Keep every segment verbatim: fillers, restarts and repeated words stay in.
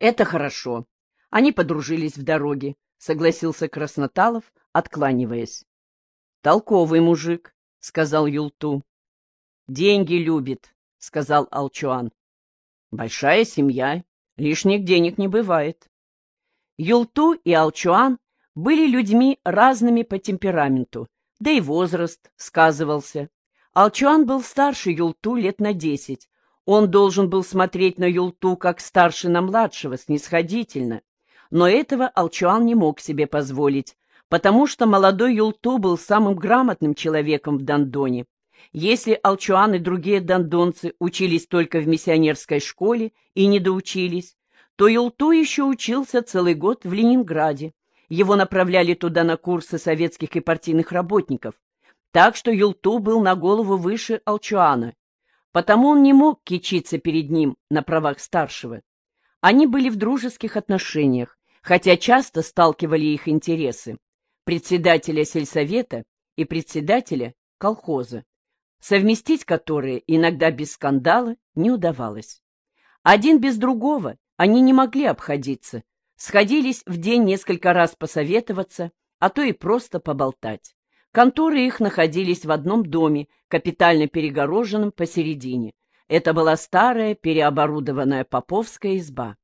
Это хорошо. Они подружились в дороге, согласился Красноталов, откланиваясь. Толковый мужик, сказал Юлту. Деньги любит, сказал Алчуан. Большая семья, лишних денег не бывает. Юлту и Алчуан были людьми разными по темпераменту, да и возраст сказывался. Алчуан был старше Юлту лет на десять. Он должен был смотреть на Юлту как старше на младшего, снисходительно. Но этого Алчуан не мог себе позволить, потому что молодой Юлту был самым грамотным человеком в Дондоне. Если Алчуан и другие дондонцы учились только в миссионерской школе и не доучились, то Юлту еще учился целый год в Ленинграде. Его направляли туда на курсы советских и партийных работников. Так что Юлту был на голову выше Алчуана. Потому он не мог кичиться перед ним на правах старшего. Они были в дружеских отношениях, хотя часто сталкивали их интересы председателя сельсовета и председателя колхоза, совместить которые иногда без скандала не удавалось. Один без другого они не могли обходиться, сходились в день несколько раз посоветоваться, а то и просто поболтать. Конторы их находились в одном доме, капитально перегороженном посередине. Это была старая, переоборудованная поповская изба.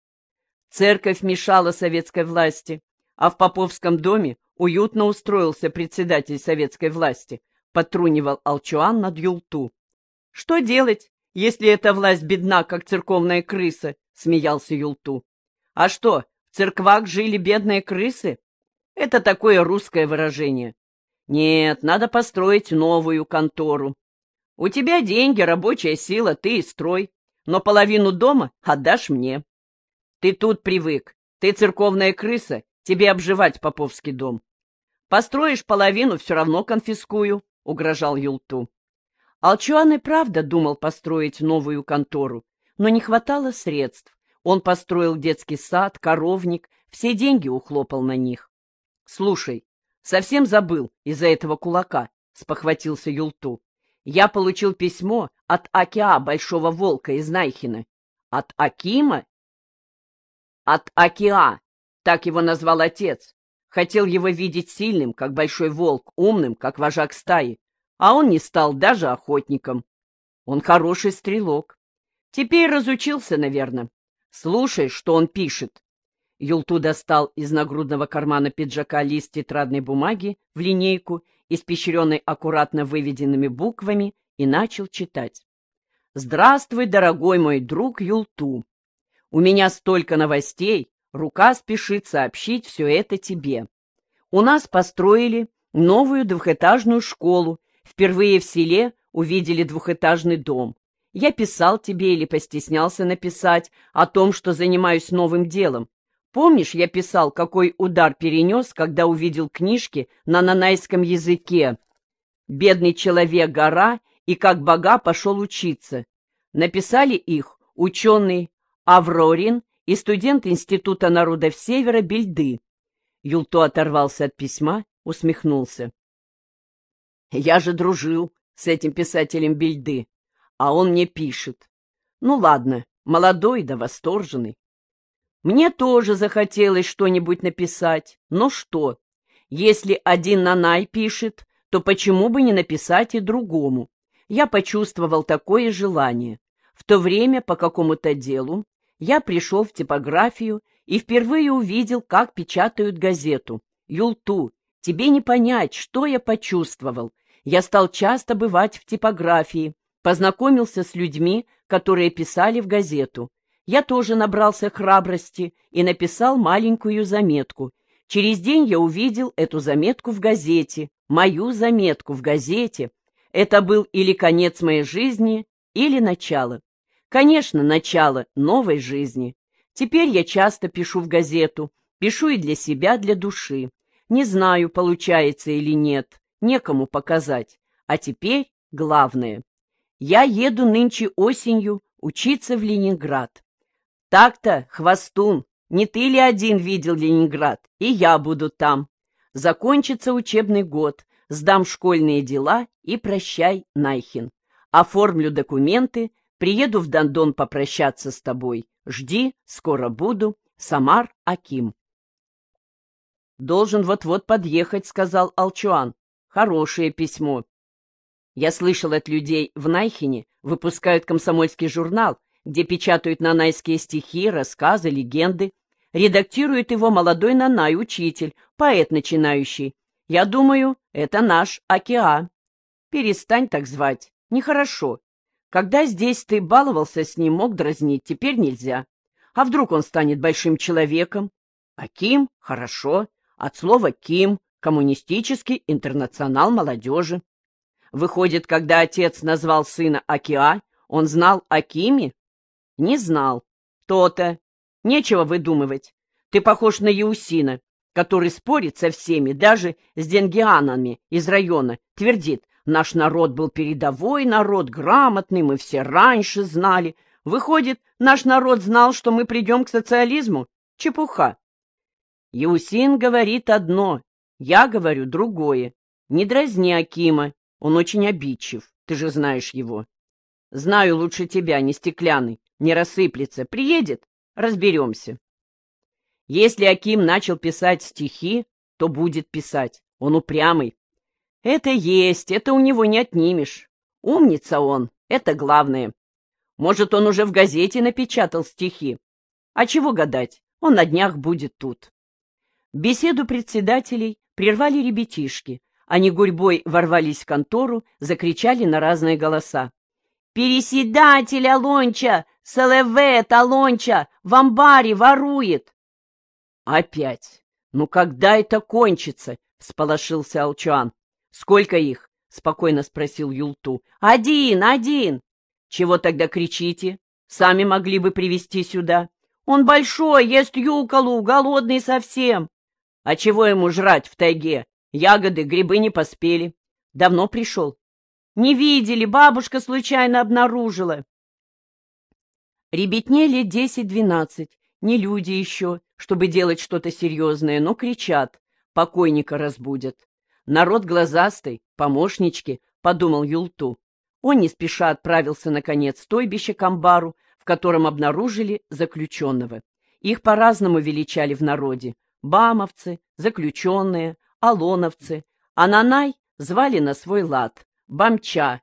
Церковь мешала советской власти, а в поповском доме уютно устроился председатель советской власти, подтрунивал Алчуан над Юлту. «Что делать, если эта власть бедна, как церковная крыса?» — смеялся Юлту. «А что, в церквах жили бедные крысы? Это такое русское выражение. Нет, надо построить новую контору. У тебя деньги, рабочая сила, ты и строй, но половину дома отдашь мне. Ты тут привык, ты церковная крыса, тебе обживать поповский дом. Построишь половину, все равно конфискую», — угрожал Юлту. Алчуан и правда думал построить новую контору, но не хватало средств. Он построил детский сад, коровник, все деньги ухлопал на них. «Слушай, совсем забыл из-за этого кулака», — спохватился Юлту. «Я получил письмо от Акиа, Большого Волка из Найхина». «От Акима?» «От Акиа», так его назвал отец. Хотел его видеть сильным, как большой волк, умным, как вожак стаи. А он не стал даже охотником. Он хороший стрелок. Теперь разучился, наверное. Слушай, что он пишет». Юлту достал из нагрудного кармана пиджака лист тетрадной бумаги в линейку, испещренный аккуратно выведенными буквами, и начал читать. «Здравствуй, дорогой мой друг Юлту. У меня столько новостей, рука спешит сообщить все это тебе. У нас построили новую двухэтажную школу, впервые в селе увидели двухэтажный дом. Я писал тебе или постеснялся написать о том, что занимаюсь новым делом. Помнишь, я писал, какой удар перенес, когда увидел книжки на нанайском языке? «Бедный человек гора» и «Как бога пошел учиться». Написали их ученый Аврорин и студент Института народов Севера Бельды. Юлту оторвался от письма, усмехнулся. «Я же дружил с этим писателем Бельды, а он мне пишет. Ну ладно, молодой да восторженный. Мне тоже захотелось что-нибудь написать, но что? Если один Нанай пишет, то почему бы не написать и другому? Я почувствовал такое желание. В то время по какому-то делу я пришел в типографию и впервые увидел, как печатают газету. Юлту, тебе не понять, что я почувствовал. Я стал часто бывать в типографии, познакомился с людьми, которые писали в газету. Я тоже набрался храбрости и написал маленькую заметку. Через день я увидел эту заметку в газете, мою заметку в газете. Это был или конец моей жизни, или начало. Конечно, начало новой жизни. Теперь я часто пишу в газету, пишу и для себя, для души. Не знаю, получается или нет, некому показать. А теперь главное. Я еду нынче осенью учиться в Ленинград. Так-то, хвостун, не ты ли один видел Ленинград? И я буду там. Закончится учебный год, сдам школьные дела и прощай, Найхин. Оформлю документы, Приеду в Дондон попрощаться с тобой. Жди, скоро буду. Самар Аким. «Должен вот-вот подъехать», — сказал Алчуан. «Хорошее письмо. Я слышал от людей в Найхине, выпускают комсомольский журнал, где печатают нанайские стихи, рассказы, легенды. Редактирует его молодой нанай, учитель, поэт начинающий. Я думаю, это наш Акиа. Перестань так звать. Нехорошо. Когда здесь ты баловался с ним, мог дразнить, теперь нельзя. А вдруг он станет большим человеком? Аким? Хорошо. От слова «Ким» — коммунистический интернационал молодежи. Выходит, когда отец назвал сына Акиа, он знал о Киме? Не знал. То-то. Нечего выдумывать. Ты похож на Яусина, который спорит со всеми, даже с денгианами из района, твердит: наш народ был передовой народ, грамотный, мы все раньше знали. Выходит, наш народ знал, что мы придем к социализму? Чепуха. Яусин говорит одно, я говорю другое. Не дразни Акима, он очень обидчив, ты же знаешь его. Знаю лучше тебя, не стеклянный, не рассыплется. Приедет, разберемся. Если Аким начал писать стихи, то будет писать, он упрямый. Это есть, это у него не отнимешь. Умница он, это главное. Может, он уже в газете напечатал стихи. А чего гадать, он на днях будет тут. Беседу председателей прервали ребятишки. Они гурьбой ворвались в контору, закричали на разные голоса. «Переседатель Алонча! Салевет Алонча! В амбаре ворует!» «Опять! Ну когда это кончится?» — всполошился Алчуан. «Сколько их?» — спокойно спросил Юлту. «Один, один!» «Чего тогда кричите? Сами могли бы привести сюда. Он большой, ест юколу, голодный совсем. А чего ему жрать в тайге? Ягоды, грибы не поспели. Давно пришел. Не видели, бабушка случайно обнаружила». Ребятне лет десять-двенадцать, не люди еще, чтобы делать что-то серьезное, но кричат, покойника разбудят. Народ глазастый, помощнички, подумал Юлту. Он не спеша отправился, наконец, в стойбище к амбару, в котором обнаружили заключенного. Их по-разному величали в народе. Бамовцы, заключенные, алоновцы, а Нанай звали на свой лад Бамча,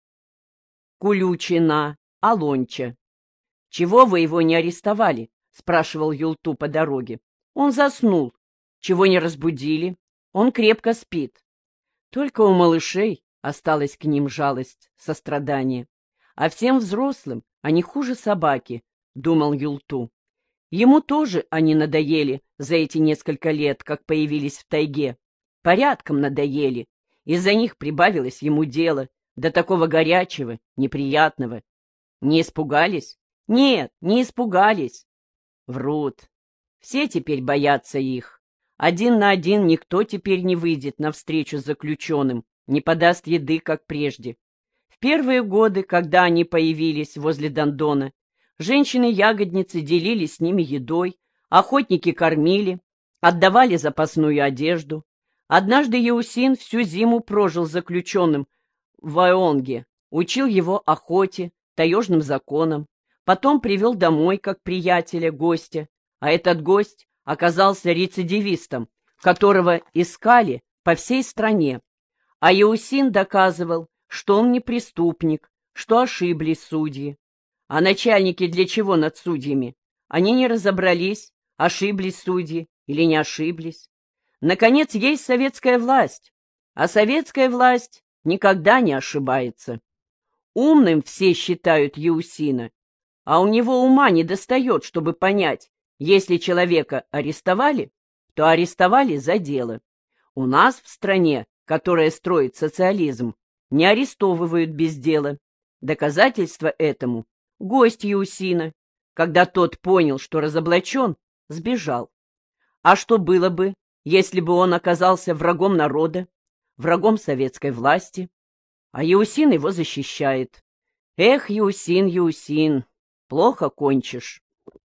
Кулючина, Алонча. «Чего вы его не арестовали?» — спрашивал Юлту по дороге. «Он заснул. Чего не разбудили? Он крепко спит». Только у малышей осталась к ним жалость, сострадание. А всем взрослым они хуже собаки, — думал Юлту. Ему тоже они надоели за эти несколько лет, как появились в тайге. Порядком надоели. Из-за них прибавилось ему дела, до такого горячего, неприятного. Не испугались? Нет, не испугались. Врут. Все теперь боятся их. Один на один никто теперь не выйдет навстречу с заключенным, не подаст еды, как прежде. В первые годы, когда они появились возле Дондона, женщины-ягодницы делились с ними едой, охотники кормили, отдавали запасную одежду. Однажды Яусин всю зиму прожил заключенным в Ваонге, учил его охоте, таежным законам, потом привел домой как приятеля, гостя, а этот гость оказался рецидивистом, которого искали по всей стране. А Яусин доказывал, что он не преступник, что ошиблись судьи. А начальники для чего над судьями? Они не разобрались, ошиблись судьи или не ошиблись. Наконец, есть советская власть, а советская власть никогда не ошибается. Умным все считают Яусина, а у него ума не достает, чтобы понять, если человека арестовали, то арестовали за дело. У нас в стране, которая строит социализм, не арестовывают без дела. Доказательство этому — гость Яусина. Когда тот понял, что разоблачен, сбежал. А что было бы, если бы он оказался врагом народа, врагом советской власти? А Яусин его защищает. Эх, Яусин, Яусин, плохо кончишь.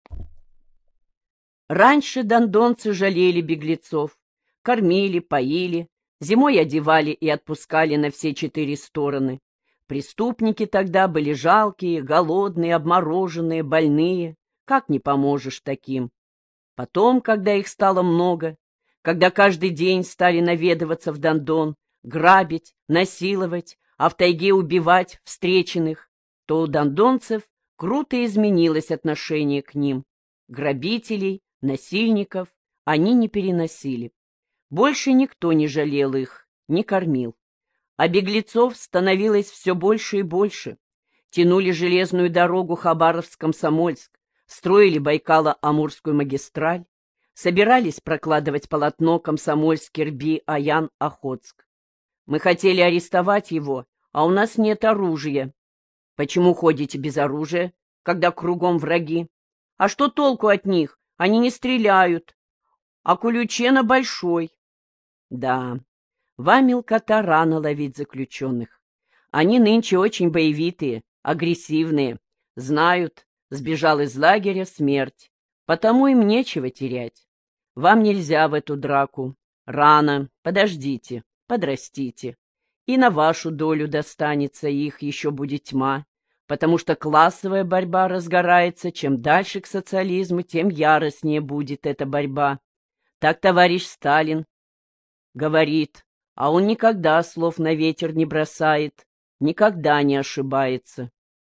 Раньше дондонцы жалели беглецов, кормили, поили, зимой одевали и отпускали на все четыре стороны. Преступники тогда были жалкие, голодные, обмороженные, больные. Как не поможешь таким? Потом, когда их стало много, когда каждый день стали наведываться в Дондон, грабить, насиловать, а в тайге убивать встреченных, то у дондонцев круто изменилось отношение к ним. Грабителей, насильников они не переносили. Больше никто не жалел их, не кормил. А беглецов становилось все больше и больше. Тянули железную дорогу Хабаровск-Комсомольск, строили Байкало-Амурскую магистраль, собирались прокладывать полотно Комсомольск-Кирби-Аян-Охотск. Мы хотели арестовать его, а у нас нет оружия. Почему ходите без оружия, когда кругом враги? А что толку от них? Они не стреляют. А Кулючена большой. Да, вам, мелкота, рано ловить заключенных. Они нынче очень боевитые, агрессивные. Знают, сбежал из лагеря смерть. Потому им нечего терять. Вам нельзя в эту драку. Рано, подождите, подрастите. И на вашу долю достанется, их еще будет тьма. Потому что классовая борьба разгорается. Чем дальше к социализму, тем яростнее будет эта борьба. Так товарищ Сталин говорит, а он никогда слов на ветер не бросает, никогда не ошибается.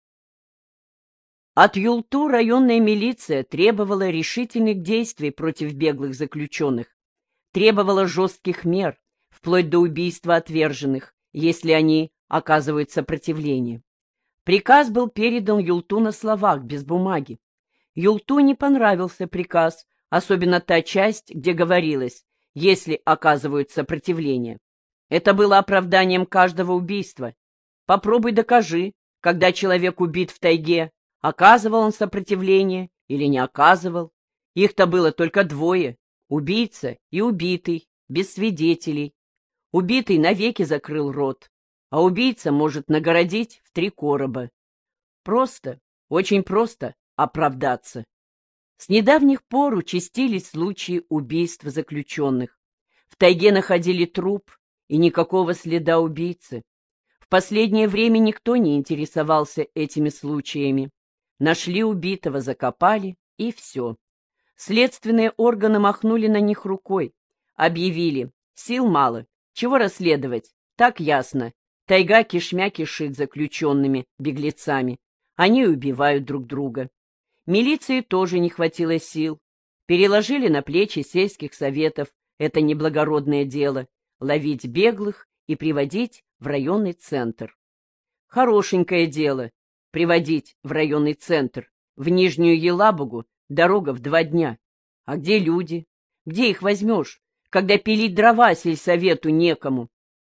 От Юлту районная милиция требовала решительных действий против беглых заключенных, требовала жестких мер, вплоть до убийства отверженных, если они оказывают сопротивление. Приказ был передан Юлту на словах, без бумаги. Юлту не понравился приказ, особенно та часть, где говорилось, если оказывают сопротивление. Это было оправданием каждого убийства. Попробуй докажи, когда человек убит в тайге, оказывал он сопротивление или не оказывал. Их-то было только двое — убийца и убитый, без свидетелей. Убитый навеки закрыл рот, а убийца может нагородить в три короба. Просто, очень просто оправдаться. С недавних пор участились случаи убийств заключенных. В тайге находили труп, и никакого следа убийцы. В последнее время никто не интересовался этими случаями. Нашли убитого, закопали, и все. Следственные органы махнули на них рукой. Объявили, сил мало, чего расследовать, так ясно. Тайга кишмя кишит заключенными, беглецами. Они убивают друг друга. Милиции тоже не хватило сил. Переложили на плечи сельских советов это неблагородное дело — ловить беглых и приводить в районный центр. Хорошенькое дело — приводить в районный центр. В Нижнюю Елабугу дорога в два дня. А где люди? Где их возьмешь, когда пилить дрова сельсовету некому?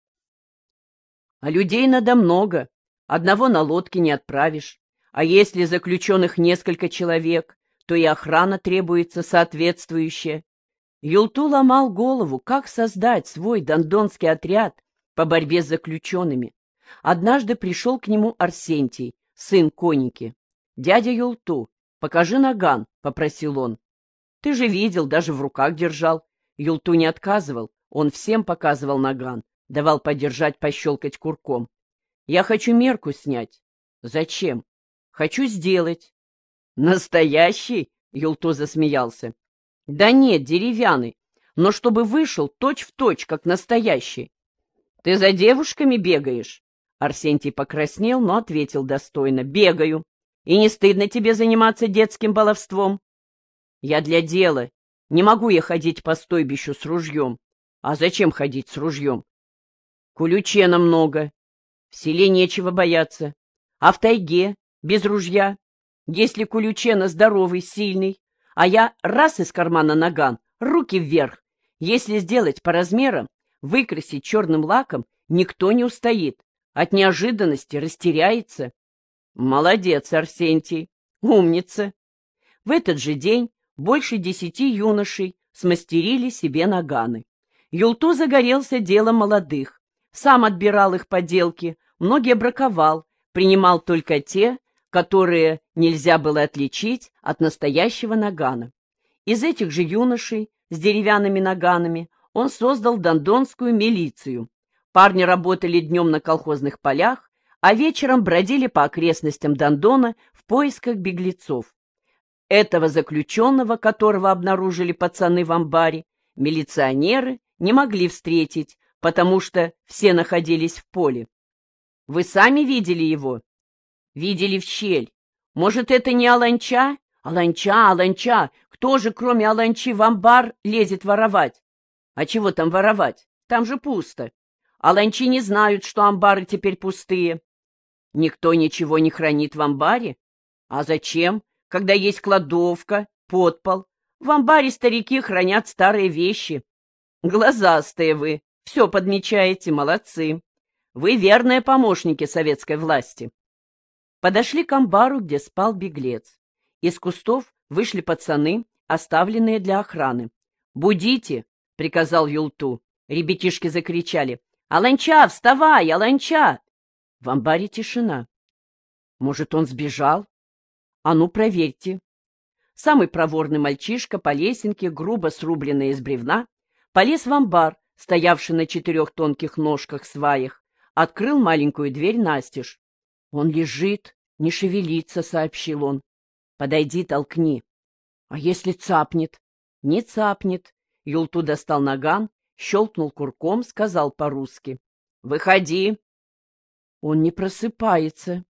А людей надо много. Одного на лодке не отправишь. А если заключенных несколько человек, то и охрана требуется соответствующая. Юлту ломал голову, как создать свой дондонский отряд по борьбе с заключенными. Однажды пришел к нему Арсентий, сын Коники. «Дядя Юлту, покажи наган», — попросил он. «Ты же видел, даже в руках держал». Юлту не отказывал, он всем показывал наган, давал подержать, пощелкать курком. «Я хочу мерку снять». «Зачем?» «Хочу сделать». «Настоящий?» — Юлту засмеялся. «Да нет, деревянный, но чтобы вышел точь-в-точь, как настоящий». «Ты за девушками бегаешь?» Арсентий покраснел, но ответил достойно. «Бегаю. И не стыдно тебе заниматься детским баловством?» «Я для дела. Не могу я ходить по стойбищу с ружьем». «А зачем ходить с ружьем?» «Кулючена много. В селе нечего бояться. А в тайге, без ружья, если Кулючена здоровый, сильный, а я раз из кармана наган, руки вверх. Если сделать по размерам, выкрасить черным лаком, никто не устоит. От неожиданности растеряется». «Молодец, Арсентий, умница». В этот же день больше десяти юношей смастерили себе наганы. Юлту загорелся делом молодых, сам отбирал их поделки, многие браковал, принимал только те, которые нельзя было отличить от настоящего нагана. Из этих же юношей с деревянными наганами он создал дондонскую милицию. Парни работали днем на колхозных полях, а вечером бродили по окрестностям Дондона в поисках беглецов. Этого заключенного, которого обнаружили пацаны в амбаре, милиционеры не могли встретить, потому что все находились в поле. Вы сами видели его? Видели в щель. Может, это не Аланча? Аланча, Аланча. Кто же, кроме Аланчи, в амбар лезет воровать? А чего там воровать? Там же пусто. Аланчи не знают, что амбары теперь пустые. Никто ничего не хранит в амбаре? А зачем, когда есть кладовка, подпол? В амбаре старики хранят старые вещи. Глазастые вы, все подмечаете, молодцы. Вы верные помощники советской власти. Подошли к амбару, где спал беглец. Из кустов вышли пацаны, оставленные для охраны. «Будите!» — приказал Юлту. Ребятишки закричали. «Аланча, вставай, Аланча!» В амбаре тишина. Может, он сбежал? А ну, проверьте. Самый проворный мальчишка по лесенке, грубо срубленный из бревна, полез в амбар, стоявший на четырех тонких ножках-сваях, открыл маленькую дверь настежь. «Он лежит, не шевелится», — сообщил он. «Подойди, толкни». «А если цапнет?» «Не цапнет». Юлту достал наган, щелкнул курком, сказал по-русски. «Выходи». «Он не просыпается».